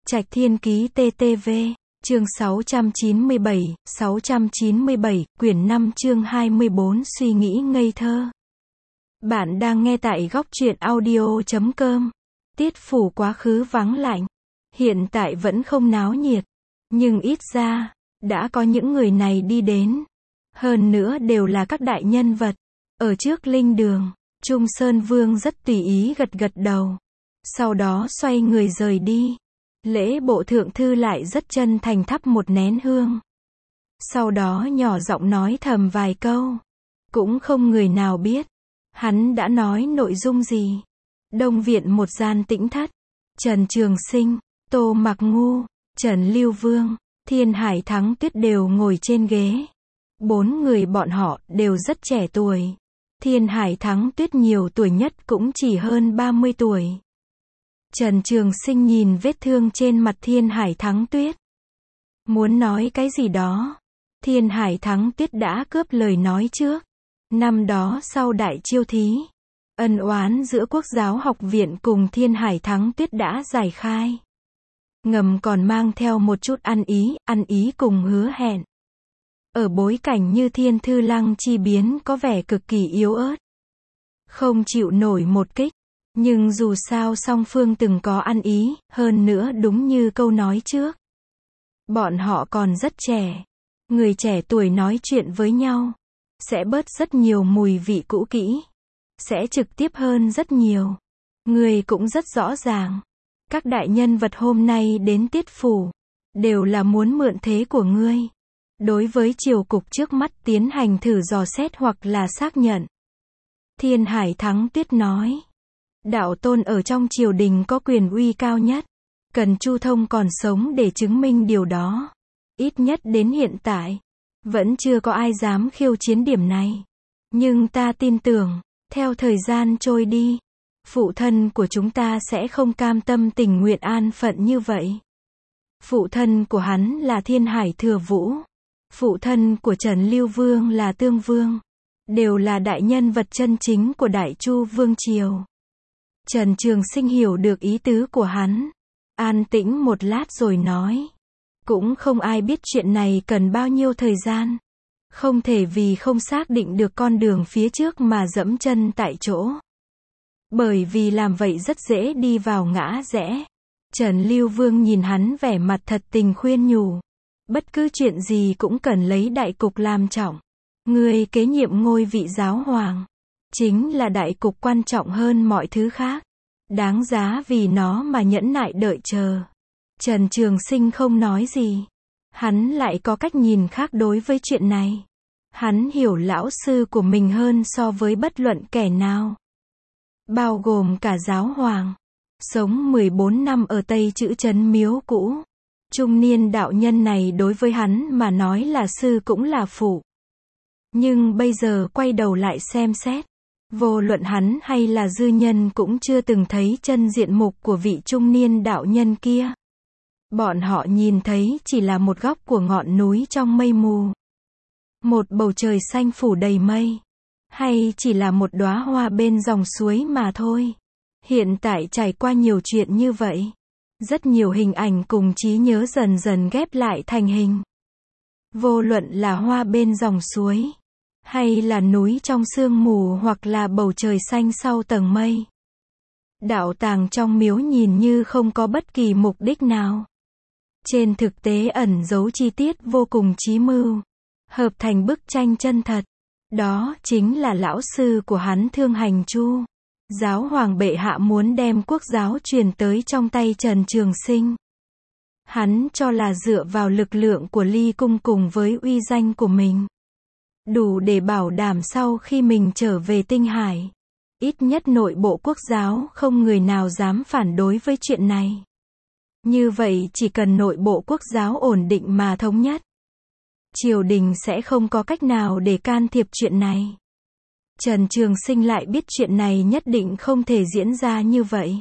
Trạch Thiên Ký TTV, chương 697, quyển 5 chương 24 suy nghĩ ngây thơ. Bạn đang nghe tại góc truyện audio.com. Tiết Phủ quá khứ vắng lạnh. Hiện tại vẫn không náo nhiệt. Nhưng ít ra, đã có những người này đi đến. Hơn nữa đều là các đại nhân vật. Ở trước linh đường, Trung Sơn Vương rất tùy ý gật gật đầu. Sau đó xoay người rời đi. Lễ bộ thượng thư lại rất chân thành thắp một nén hương. Sau đó nhỏ giọng nói thầm vài câu. Cũng không người nào biết. Hắn đã nói nội dung gì. Đông viện một gian tĩnh thất. Trần Trường Sinh, Tô Mặc Ngu, Trần Lưu Vương, Thiên Hải Thắng Tuyết đều ngồi trên ghế. 4 người bọn họ đều rất trẻ tuổi. Thiên Hải Thắng Tuyết nhiều tuổi nhất cũng chỉ hơn 30 tuổi. Trần Trường Sinh nhìn vết thương trên mặt Thiên Hải Thắng Tuyết. Muốn nói cái gì đó. Thiên Hải Thắng Tuyết đã cướp lời nói trước. Năm đó sau Đại Chiêu Thí, ân oán giữa Quốc giáo học viện cùng Thiên Hải Thắng Tuyết đã giải khai. Ngầm còn mang theo một chút ăn ý cùng hứa hẹn. Ở bối cảnh như Thiên Thư Lăng chi biến có vẻ cực kỳ yếu ớt. Không chịu nổi một kích. Nhưng dù sao song phương từng có ăn ý, hơn nữa đúng như câu nói trước. Bọn họ còn rất trẻ. Người trẻ tuổi nói chuyện với nhau. Sẽ bớt rất nhiều mùi vị cũ kỹ. Sẽ trực tiếp hơn rất nhiều. Người cũng rất rõ ràng. Các đại nhân vật hôm nay đến Tiết Phủ. Đều là muốn mượn thế của ngươi. Đối với triều cục trước mắt tiến hành thử dò xét hoặc là xác nhận. Thiên Hải Thắng Tuyết nói. Đạo tôn ở trong triều đình có quyền uy cao nhất. Cần Chu Thông còn sống để chứng minh điều đó. Ít nhất đến hiện tại. Vẫn chưa có ai dám khiêu chiến điểm này. Nhưng ta tin tưởng, theo thời gian trôi đi, phụ thân của chúng ta sẽ không cam tâm tình nguyện an phận như vậy. Phụ thân của hắn là Thiên Hải Thừa Vũ. Phụ thân của Trần Lưu Vương là Tương Vương. Đều là đại nhân vật chân chính của Đại Chu Vương Triều. Trần Trường Sinh hiểu được ý tứ của hắn. An tĩnh một lát rồi nói. Cũng không ai biết chuyện này cần bao nhiêu thời gian. Không thể vì không xác định được con đường phía trước mà dẫm chân tại chỗ. Bởi vì làm vậy rất dễ đi vào ngã rẽ. Trần Lưu Vương nhìn hắn vẻ mặt thật tình khuyên nhủ. Bất cứ chuyện gì cũng cần lấy đại cục làm trọng. Người kế nhiệm ngôi vị giáo hoàng. Chính là đại cục quan trọng hơn mọi thứ khác. Đáng giá vì nó mà nhẫn nại đợi chờ. Trần Trường Sinh không nói gì. Hắn lại có cách nhìn khác đối với chuyện này. Hắn hiểu lão sư của mình hơn so với bất luận kẻ nào. Bao gồm cả giáo hoàng. Sống 14 năm ở Tây Chữ Trấn Miếu cũ. Trung niên đạo nhân này đối với hắn mà nói là sư cũng là phụ. Nhưng bây giờ quay đầu lại xem xét. Vô luận hắn hay là dư nhân cũng chưa từng thấy chân diện mục của vị trung niên đạo nhân kia. Bọn họ nhìn thấy chỉ là một góc của ngọn núi trong mây mù. Một bầu trời xanh phủ đầy mây. Hay chỉ là một đóa hoa bên dòng suối mà thôi. Hiện tại trải qua nhiều chuyện như vậy. Rất nhiều hình ảnh cùng trí nhớ dần dần ghép lại thành hình. Vô luận là hoa bên dòng suối. Hay là núi trong sương mù hoặc là bầu trời xanh sau tầng mây. Đạo tàng trong miếu nhìn như không có bất kỳ mục đích nào. Trên thực tế ẩn giấu chi tiết vô cùng chí mưu. Hợp thành bức tranh chân thật. Đó chính là lão sư của hắn Thương Hành Chu. Giáo hoàng bệ hạ muốn đem quốc giáo truyền tới trong tay Trần Trường Sinh. Hắn cho là dựa vào lực lượng của Ly Cung cùng với uy danh của mình. Đủ để bảo đảm sau khi mình trở về Tinh Hải. Ít nhất nội bộ quốc giáo không người nào dám phản đối với chuyện này. Như vậy chỉ cần nội bộ quốc giáo ổn định mà thống nhất. Triều đình sẽ không có cách nào để can thiệp chuyện này. Trần Trường Sinh lại biết chuyện này nhất định không thể diễn ra như vậy.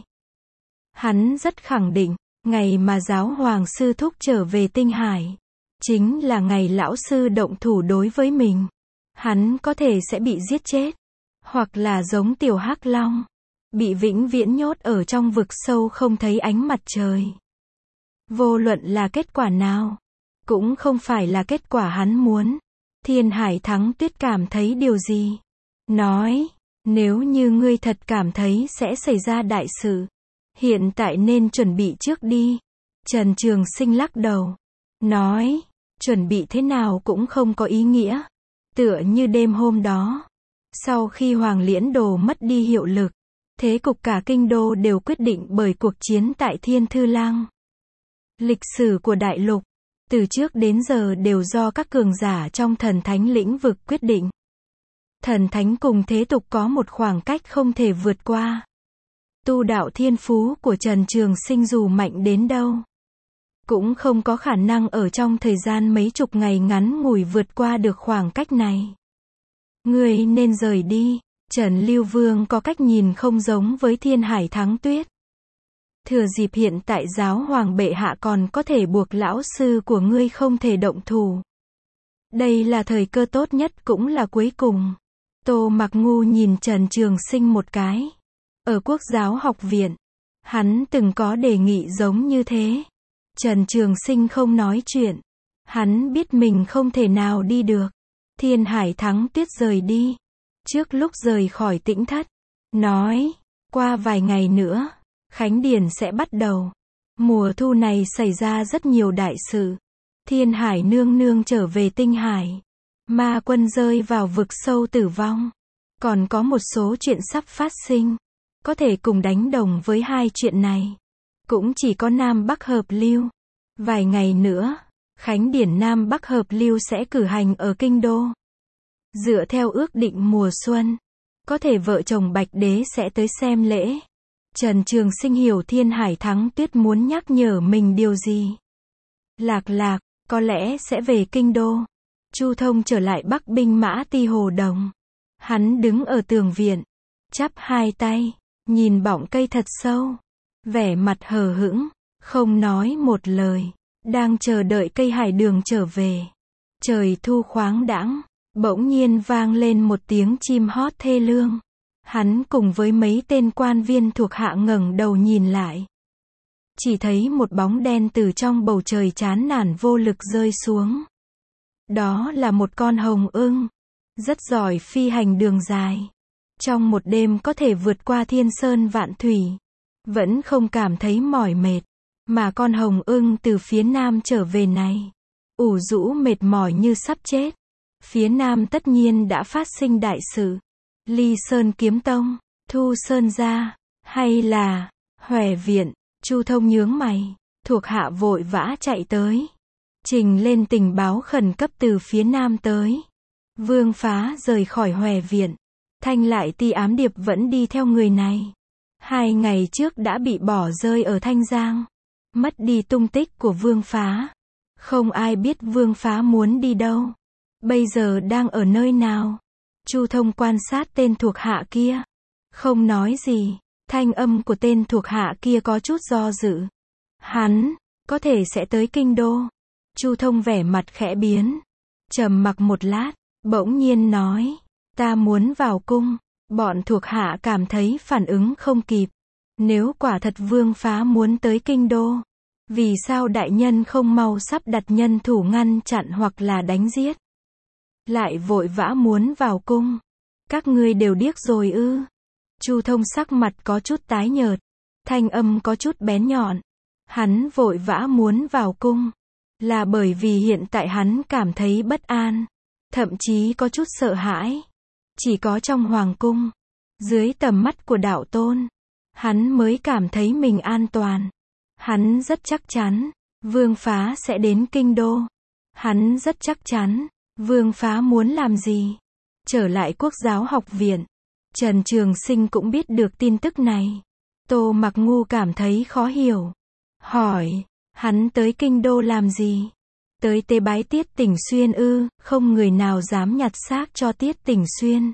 Hắn rất khẳng định, ngày mà giáo hoàng sư thúc trở về Tinh Hải. Chính là ngày lão sư động thủ đối với mình. Hắn có thể sẽ bị giết chết. Hoặc là giống tiểu hắc long. Bị vĩnh viễn nhốt ở trong vực sâu không thấy ánh mặt trời. Vô luận là kết quả nào, cũng không phải là kết quả hắn muốn. Thiên Hải Thắng Tuyết cảm thấy điều gì? Nói, nếu như ngươi thật cảm thấy sẽ xảy ra đại sự, hiện tại nên chuẩn bị trước đi. Trần Trường Sinh lắc đầu, nói, chuẩn bị thế nào cũng không có ý nghĩa. Tựa như đêm hôm đó, sau khi Hoàng Liễn Đồ mất đi hiệu lực, thế cục cả kinh đô đều quyết định bởi cuộc chiến tại Thiên Thư Lăng. Lịch sử của đại lục, từ trước đến giờ đều do các cường giả trong thần thánh lĩnh vực quyết định. Thần thánh cùng thế tục có một khoảng cách không thể vượt qua. Tu đạo thiên phú của Trần Trường Sinh dù mạnh đến đâu, cũng không có khả năng ở trong thời gian mấy chục ngày ngắn ngủi vượt qua được khoảng cách này. Ngươi nên rời đi. Trần Lưu Vương có cách nhìn không giống với Thiên Hải Thắng Tuyết. Thừa dịp hiện tại giáo hoàng bệ hạ còn có thể buộc lão sư của ngươi không thể động thủ. Đây là thời cơ tốt nhất cũng là cuối cùng. Tô Mặc Ngu nhìn Trần Trường Sinh một cái. Ở Quốc giáo học viện, hắn từng có đề nghị giống như thế. Trần Trường Sinh không nói chuyện. Hắn biết mình không thể nào đi được. Thiên Hải Thắng Tuyết rời đi. Trước lúc rời khỏi Tĩnh Thất, nói, qua vài ngày nữa, Khánh Điển sẽ bắt đầu. Mùa thu này xảy ra rất nhiều đại sự. Thiên Hải nương nương trở về Tinh Hải. Ma quân rơi vào vực sâu tử vong. Còn có một số chuyện sắp phát sinh. Có thể cùng đánh đồng với hai chuyện này. Cũng chỉ có Nam Bắc hợp lưu. Vài ngày nữa, Khánh Điển Nam Bắc hợp lưu sẽ cử hành ở Kinh Đô. Dựa theo ước định mùa xuân, có thể vợ chồng Bạch Đế sẽ tới xem lễ. Trần Trường Sinh hiểu Thiên Hải Thắng Tuyết muốn nhắc nhở mình điều gì. Lạc Lạc, có lẽ sẽ về Kinh Đô. Chu Thông trở lại Bắc binh mã Ti Hồ Đồng. Hắn đứng ở tường viện, chắp hai tay, nhìn bọng cây thật sâu. Vẻ mặt hờ hững, không nói một lời, đang chờ đợi cây hải đường trở về. Trời thu khoáng đãng, bỗng nhiên vang lên một tiếng chim hót thê lương. Hắn cùng với mấy tên quan viên thuộc hạ ngẩng đầu nhìn lại. Chỉ thấy một bóng đen từ trong bầu trời chán nản vô lực rơi xuống. Đó là một con hồng ưng, rất giỏi phi hành đường dài. Trong một đêm có thể vượt qua thiên sơn vạn thủy, vẫn không cảm thấy mỏi mệt. Mà con hồng ưng từ phía nam trở về này, ủ rũ mệt mỏi như sắp chết. Phía nam tất nhiên đã phát sinh đại sự. Ly Sơn Kiếm Tông, Thu Sơn Gia, hay là Hòe Viện. Chu Thông nhướng mày, thuộc hạ vội vã chạy tới, trình lên tình báo khẩn cấp từ phía nam tới. Vương Phá rời khỏi Hòe Viện, Thanh Lại Ti ám điệp vẫn đi theo người này. 2 ngày trước đã bị bỏ rơi ở Thanh Giang, mất đi tung tích của Vương Phá. Không ai biết Vương Phá muốn đi đâu, bây giờ đang ở nơi nào. Chu Thông quan sát tên thuộc hạ kia, không nói gì. Thanh âm của tên thuộc hạ kia có chút do dự. Hắn, có thể sẽ tới Kinh Đô. Chu Thông vẻ mặt khẽ biến, trầm mặc một lát, bỗng nhiên nói, ta muốn vào cung. Bọn thuộc hạ cảm thấy phản ứng không kịp. Nếu quả thật Vương Phá muốn tới Kinh Đô, vì sao đại nhân không mau sắp đặt nhân thủ ngăn chặn hoặc là đánh giết? Lại vội vã muốn vào cung. Các ngươi đều điếc rồi ư? Chu Thông sắc mặt có chút tái nhợt, thanh âm có chút bén nhọn. Hắn vội vã muốn vào cung, là bởi vì hiện tại hắn cảm thấy bất an, thậm chí có chút sợ hãi. Chỉ có trong hoàng cung, dưới tầm mắt của đạo tôn, hắn mới cảm thấy mình an toàn. Hắn rất chắc chắn, Vương Phá sẽ đến Kinh Đô. Hắn rất chắc chắn, Vương Phá muốn làm gì? Trở lại Quốc giáo học viện, Trần Trường Sinh cũng biết được tin tức này. Tô Mặc Ngu cảm thấy khó hiểu. Hỏi, hắn tới Kinh Đô làm gì? Tới tế bái Tiết Tỉnh Xuyên ư? Không người nào dám nhặt xác cho Tiết Tỉnh Xuyên.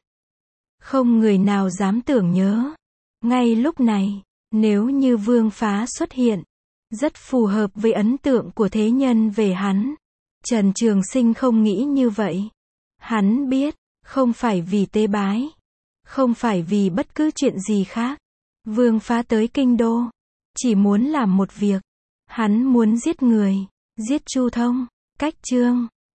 Không người nào dám tưởng nhớ. Ngay lúc này, nếu như Vương Phá xuất hiện, rất phù hợp với ấn tượng của thế nhân về hắn. Trần Trường Sinh không nghĩ như vậy. Hắn biết, không phải vì tế bái, không phải vì bất cứ chuyện gì khác. Vương Phá tới Kinh Đô, chỉ muốn làm một việc. Hắn muốn giết người, giết Chu Thông. Cách chương